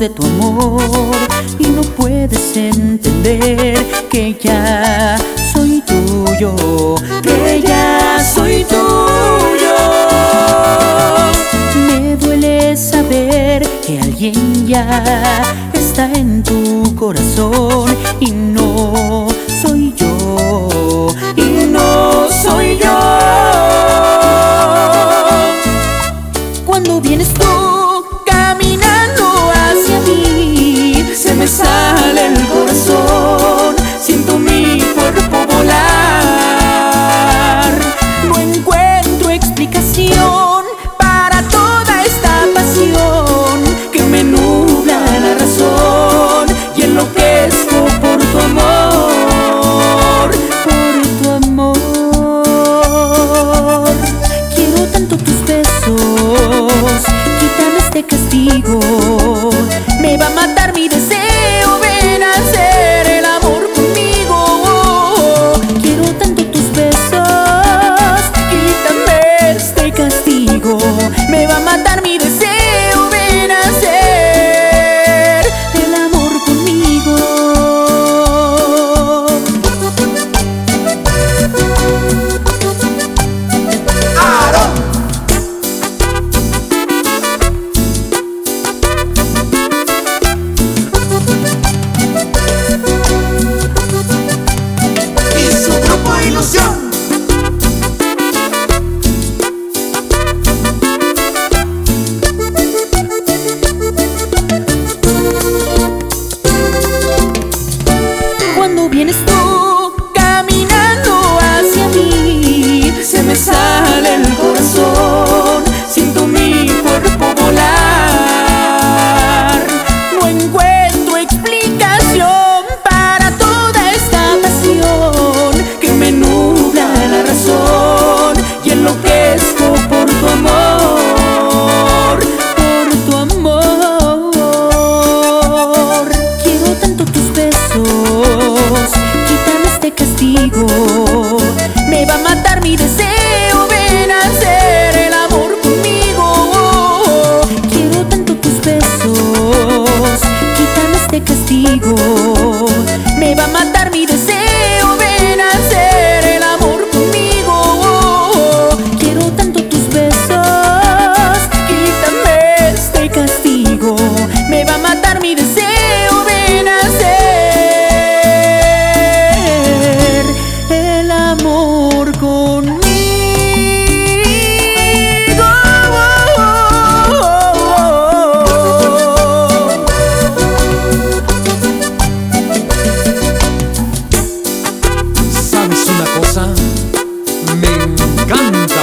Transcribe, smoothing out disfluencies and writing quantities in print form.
de tu amor y no puedes entender que ya soy tuyo, que ya soy tuyo. Me duele saber que alguien ya está en tu corazón y no soy yo, y no soy yo. Cuando vienes tú caminando hacia mí, se me sale el corazón, siento mi cuerpo volar. No encuentro explicación para toda esta pasión que me nubla la razón y enloquezco por tu amor, por tu amor. Quiero tanto tus besos, quítame este castigo. Me va a matar mi deseo, ven a hacer el amor conmigo. Quiero tanto tus besos, quítame este castigo. Me va a matar mi deseo, ven a hacer el amor conmigo. Cuando vienes tú caminando hacia mí, se me sale el corazón, siento mi cuerpo volar. No encuentro explicación para toda esta pasión que me nubla la razón y enloquezco por tu amor, por tu amor. Quiero tanto tus besos, quítame este castigo. Me va a matar mi deseo, ven a hacer el amor conmigo. Quiero tanto tus besos, quítame este castigo. Me va a matar mi deseo, ven a hacer el amor conmigo. Quiero tanto tus besos, quítame este castigo. Me va a matar mi deseo, ven a hacer el amor conmigo. ¿Sabes una cosa? Me encanta